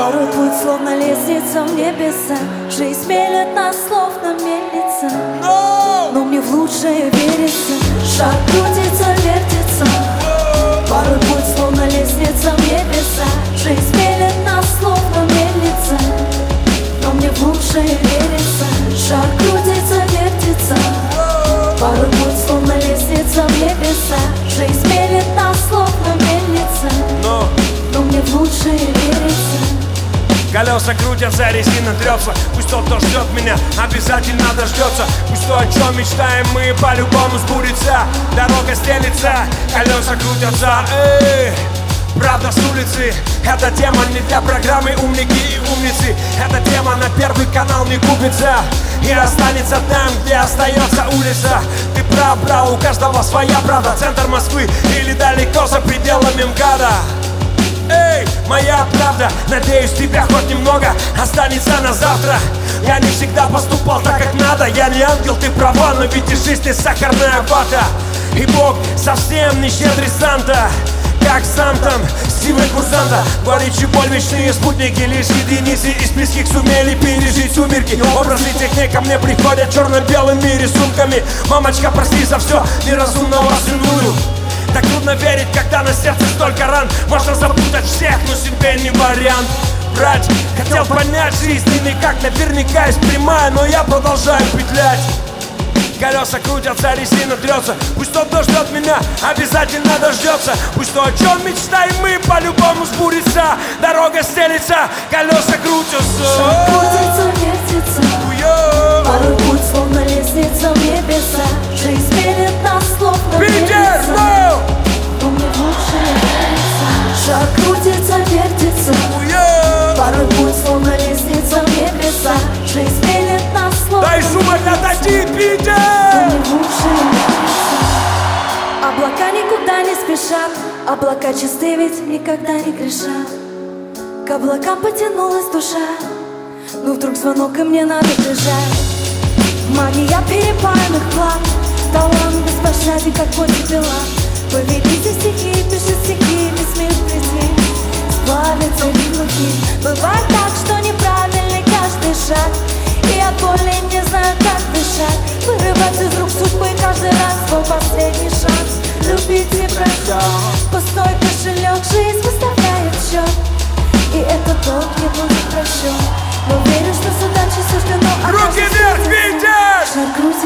Порой путь словно лестница в небеса, жизнь мелет нас словно мельница, но мне в лучшее верится. Шаг крутится, вертится. Порой путь словно лестница в небеса, жизнь мелет нас словно мельница, но мне в лучшее верится. Шаг крутится, вертится. Порой путь словно лестница в небеса, жизнь мелет нас словно мельница, но мне в лучшее верится. Колеса крутятся, резина трется. Пусть тот, кто ждет меня, обязательно дождется. Пусть то, о чем мечтаем мы, по-любому сбудется. Дорога стелится, колеса крутятся. Правда с улицы. Эта тема не для программы «Умники и умницы». Эта тема на Первый канал не купится и останется там, где остается улица. Ты прав, брат, у каждого своя правда. Центр Москвы или далеко за пределами МКАДа. Эй, моя правда, надеюсь, тебя хоть немного останется на завтра. Я не всегда поступал так, как надо. Я не ангел, ты права, но ведь и жизнь не сахарная вата. И Бог совсем не щедрый Санта, как сам там, силой курсанта. Горечь и боль, вечные спутники, лишь единицы из близких сумели пережить сумерки. Образы техника мне приходят в черно-белыми рисунками. Мамочка, прости за все, неразумного сынулю. Так трудно верить, когда на сердце столько ран. Можно запутать всех, но себе не вариант. Брать, хотел понять жизнь, и никак наверняка есть прямая, но я продолжаю петлять. Колеса крутятся, резина трется. Пусть тот, кто ждет меня, обязательно дождется. Пусть то, о чем мечтаем мы, по-любому сбудется. Дорога стелится, колеса крутятся. Шаг крутится, вертится. Порой путь словно лестница в небеса, жизнь мелет нас словно мельница, но мне в лучшее верится. Шаг крутится, вертится. Порой путь словно лестница в небеса, жизнь мелет нас словно дай шума для Тати, Питер! Облака никуда не спешат, облака чисты, ведь никогда не грешат. К облакам потянулась душа, но вдруг звонок, и мне надо бежать. Магия перепаянных плат, талант беспощаден, как воздух пила. Повелитель стихи, пишет стихи, без мир прийти, сплавится в руки. Бывает так, что неправильный каждый шаг, и от боли не знаю, как дышать. Вырывать из рук судьбы каждый раз свой последний шанс. Любить и прощать. Пустой кошелек, жизнь выставляет счет, и этот долг не будет прощен. Но верю, что с удачей суждено. Руки вверх, Витя! Шаг